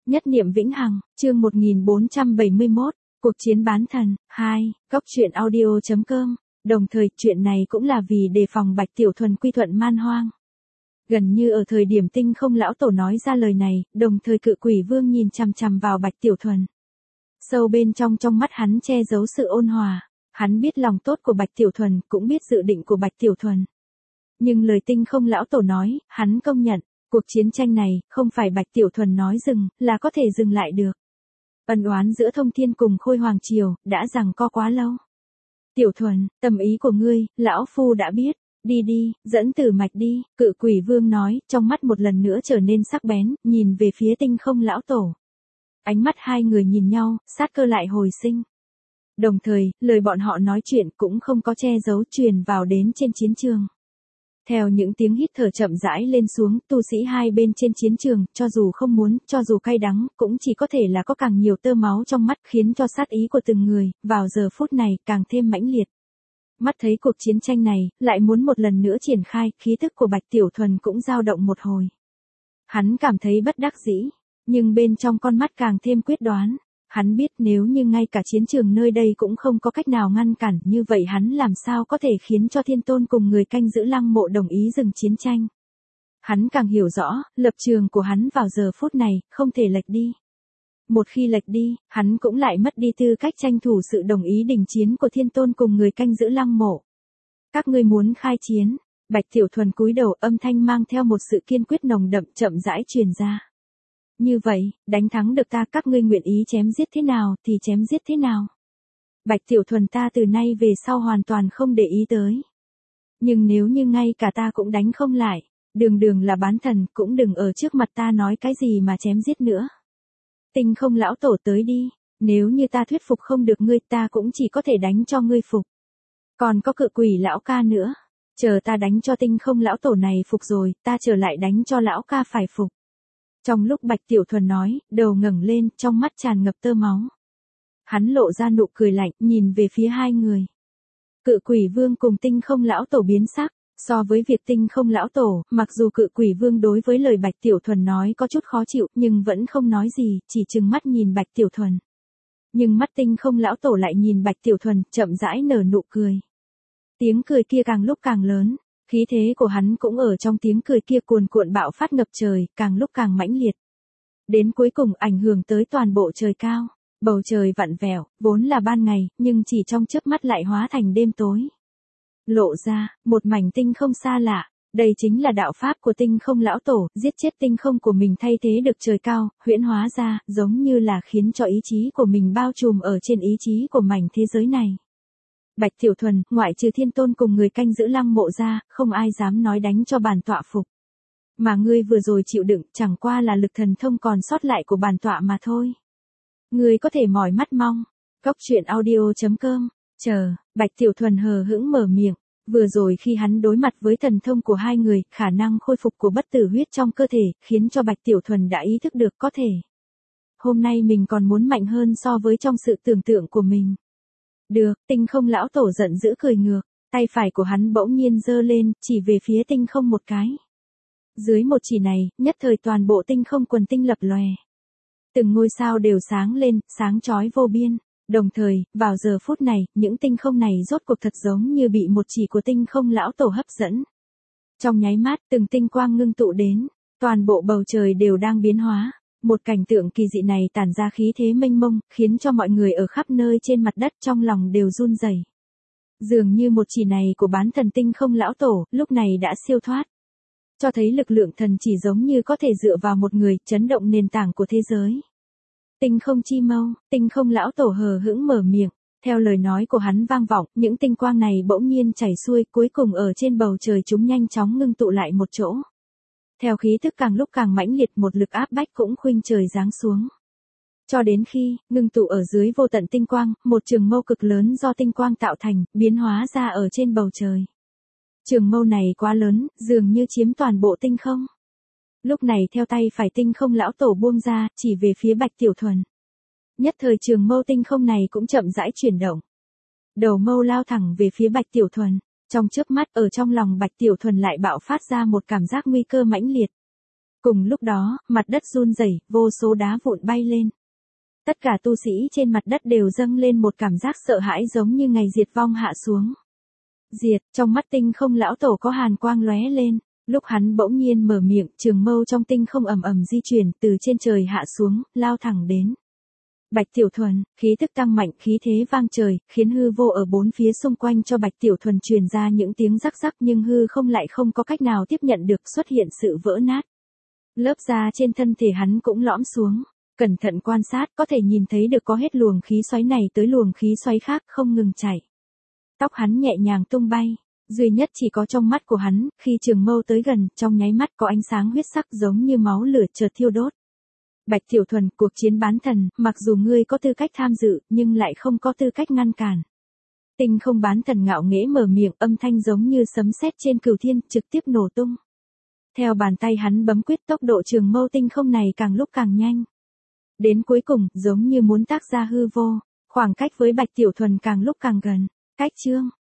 Nhất niệm vĩnh hằng, chương 1471, cuộc chiến bán thần, 2, góc truyện audio.com, đồng thời chuyện này cũng là vì đề phòng Bạch Tiểu Thuần quy thuận man hoang. Gần như ở thời điểm Tinh Không lão tổ nói ra lời này, đồng thời Cự Quỷ Vương nhìn chằm chằm vào Bạch Tiểu Thuần. Sâu bên trong mắt hắn che giấu sự ôn hòa, hắn biết lòng tốt của Bạch Tiểu Thuần, cũng biết dự định của Bạch Tiểu Thuần. Nhưng lời Tinh Không lão tổ nói, hắn công nhận. Cuộc chiến tranh này, không phải Bạch Tiểu Thuần nói dừng, là có thể dừng lại được. Ân oán giữa Thông Thiên cùng Khôi Hoàng Triều, đã giằng co quá lâu. Tiểu Thuần, tâm ý của ngươi, lão phu đã biết, đi đi, dẫn Tử Mạch đi, Cự Quỷ Vương nói, trong mắt một lần nữa trở nên sắc bén, nhìn về phía Tinh Không lão tổ. Ánh mắt hai người nhìn nhau, sát cơ lại hồi sinh. Đồng thời, lời bọn họ nói chuyện cũng không có che giấu truyền vào đến trên chiến trường. Theo những tiếng hít thở chậm rãi lên xuống, tu sĩ hai bên trên chiến trường, cho dù không muốn, cho dù cay đắng, cũng chỉ có thể là có càng nhiều tơ máu trong mắt, khiến cho sát ý của từng người, vào giờ phút này, càng thêm mãnh liệt. Mắt thấy cuộc chiến tranh này, lại muốn một lần nữa triển khai, khí tức của Bạch Tiểu Thuần cũng dao động một hồi. Hắn cảm thấy bất đắc dĩ, nhưng bên trong con mắt càng thêm quyết đoán. Hắn biết nếu như ngay cả chiến trường nơi đây cũng không có cách nào ngăn cản, như vậy hắn làm sao có thể khiến cho Thiên Tôn cùng người canh giữ Lăng Mộ đồng ý dừng chiến tranh. Hắn càng hiểu rõ, lập trường của hắn vào giờ phút này, không thể lệch đi. Một khi lệch đi, hắn cũng lại mất đi tư cách tranh thủ sự đồng ý đình chiến của Thiên Tôn cùng người canh giữ Lăng Mộ. Các ngươi muốn khai chiến, Bạch Tiểu Thuần cúi đầu, âm thanh mang theo một sự kiên quyết nồng đậm chậm rãi truyền ra. Như vậy, đánh thắng được ta, các ngươi nguyện ý chém giết thế nào thì chém giết thế nào. Bạch Tiểu Thuần ta từ nay về sau hoàn toàn không để ý tới. Nhưng nếu như ngay cả ta cũng đánh không lại, đường là bán thần, cũng đừng ở trước mặt ta nói cái gì mà chém giết nữa. Tinh Không lão tổ tới đi, nếu như ta thuyết phục không được ngươi, ta cũng chỉ có thể đánh cho ngươi phục. Còn có Cự Quỷ lão ca nữa, chờ ta đánh cho Tinh Không lão tổ này phục rồi, ta trở lại đánh cho lão ca phải phục. Trong lúc Bạch Tiểu Thuần nói, đầu ngẩng lên, trong mắt tràn ngập tơ máu. Hắn lộ ra nụ cười lạnh, nhìn về phía hai người. Cự Quỷ Vương cùng Tinh Không lão tổ biến sắc, so với việc Tinh Không lão tổ, mặc dù Cự Quỷ Vương đối với lời Bạch Tiểu Thuần nói có chút khó chịu, nhưng vẫn không nói gì, chỉ trừng mắt nhìn Bạch Tiểu Thuần. Nhưng mắt Tinh Không lão tổ lại nhìn Bạch Tiểu Thuần, chậm rãi nở nụ cười. Tiếng cười kia càng lúc càng lớn. Khí thế của hắn cũng ở trong tiếng cười kia cuồn cuộn bạo phát ngập trời, càng lúc càng mãnh liệt. Đến cuối cùng ảnh hưởng tới toàn bộ trời cao, bầu trời vặn vẹo, vốn là ban ngày, nhưng chỉ trong chớp mắt lại hóa thành đêm tối. Lộ ra, một mảnh tinh không xa lạ, đây chính là đạo pháp của Tinh Không lão tổ, giết chết tinh không của mình thay thế được trời cao, huyễn hóa ra, giống như là khiến cho ý chí của mình bao trùm ở trên ý chí của mảnh thế giới này. Bạch Tiểu Thuần, ngoại trừ Thiên Tôn cùng người canh giữ Lăng Mộ ra, không ai dám nói đánh cho bản tọa phục. Mà ngươi vừa rồi chịu đựng, chẳng qua là lực thần thông còn sót lại của bản tọa mà thôi. Ngươi có thể mỏi mắt mong. Góc truyện audio.com, chờ, Bạch Tiểu Thuần hờ hững mở miệng. Vừa rồi khi hắn đối mặt với thần thông của hai người, khả năng khôi phục của bất tử huyết trong cơ thể, khiến cho Bạch Tiểu Thuần đã ý thức được có thể. Hôm nay mình còn muốn mạnh hơn so với trong sự tưởng tượng của mình. Được, Tinh Không lão tổ giận dữ cười ngược, tay phải của hắn bỗng nhiên giơ lên, chỉ về phía tinh không một cái. Dưới một chỉ này, nhất thời toàn bộ tinh không quần tinh lập lòe. Từng ngôi sao đều sáng lên, sáng chói vô biên. Đồng thời, vào giờ phút này, những tinh không này rốt cuộc thật giống như bị một chỉ của Tinh Không lão tổ hấp dẫn. Trong nháy mắt, từng tinh quang ngưng tụ đến, toàn bộ bầu trời đều đang biến hóa. Một cảnh tượng kỳ dị này tản ra khí thế mênh mông, khiến cho mọi người ở khắp nơi trên mặt đất trong lòng đều run rẩy. Dường như một chỉ này của bán thần Tinh Không lão tổ, lúc này đã siêu thoát. Cho thấy lực lượng thần chỉ giống như có thể dựa vào một người, chấn động nền tảng của thế giới. Tinh Không chi mâu, Tinh Không lão tổ hờ hững mở miệng, theo lời nói của hắn vang vọng, những tinh quang này bỗng nhiên chảy xuôi, cuối cùng ở trên bầu trời chúng nhanh chóng ngưng tụ lại một chỗ. Theo khí thức càng lúc càng mãnh liệt, một lực áp bách cũng khuynh trời giáng xuống. Cho đến khi, ngưng tụ ở dưới vô tận tinh quang, một trường mâu cực lớn do tinh quang tạo thành, biến hóa ra ở trên bầu trời. Trường mâu này quá lớn, dường như chiếm toàn bộ tinh không. Lúc này theo tay phải Tinh Không lão tổ buông ra, chỉ về phía Bạch Tiểu Thuần. Nhất thời trường mâu tinh không này cũng chậm rãi chuyển động. Đầu mâu lao thẳng về phía Bạch Tiểu Thuần. Trong chớp mắt, ở trong lòng Bạch Tiểu Thuần lại bạo phát ra một cảm giác nguy cơ mãnh liệt. Cùng lúc đó, mặt đất run rẩy, vô số đá vụn bay lên. Tất cả tu sĩ trên mặt đất đều dâng lên một cảm giác sợ hãi giống như ngày diệt vong hạ xuống. Diệt, trong mắt Tinh Không lão tổ có hàn quang lóe lên, lúc hắn bỗng nhiên mở miệng, trường mâu trong tinh không ầm ầm di chuyển, từ trên trời hạ xuống, lao thẳng đến. Bạch Tiểu Thuần, khí tức tăng mạnh, khí thế vang trời, khiến hư vô ở bốn phía xung quanh cho Bạch Tiểu Thuần truyền ra những tiếng rắc rắc, nhưng hư không lại không có cách nào tiếp nhận được, xuất hiện sự vỡ nát. Lớp da trên thân thể hắn cũng lõm xuống, cẩn thận quan sát có thể nhìn thấy được có hết luồng khí xoáy này tới luồng khí xoáy khác không ngừng chảy. Tóc hắn nhẹ nhàng tung bay, duy nhất chỉ có trong mắt của hắn, khi trường mâu tới gần, trong nháy mắt có ánh sáng huyết sắc giống như máu lửa chợt thiêu đốt. Bạch Tiểu Thuần, cuộc chiến bán thần, mặc dù ngươi có tư cách tham dự, nhưng lại không có tư cách ngăn cản. Tinh Không bán thần ngạo nghễ mở miệng, âm thanh giống như sấm sét trên cửu thiên, trực tiếp nổ tung. Theo bàn tay hắn bấm quyết, tốc độ trường mâu tinh không này càng lúc càng nhanh. Đến cuối cùng, giống như muốn tác ra hư vô, khoảng cách với Bạch Tiểu Thuần càng lúc càng gần. Cách chương